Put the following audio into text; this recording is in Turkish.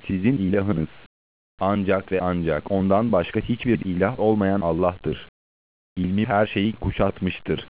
sizin ilahınız. Ancak ve ancak ondan başka hiçbir ilah olmayan Allah'tır. İlmi her şeyi kuşatmıştır.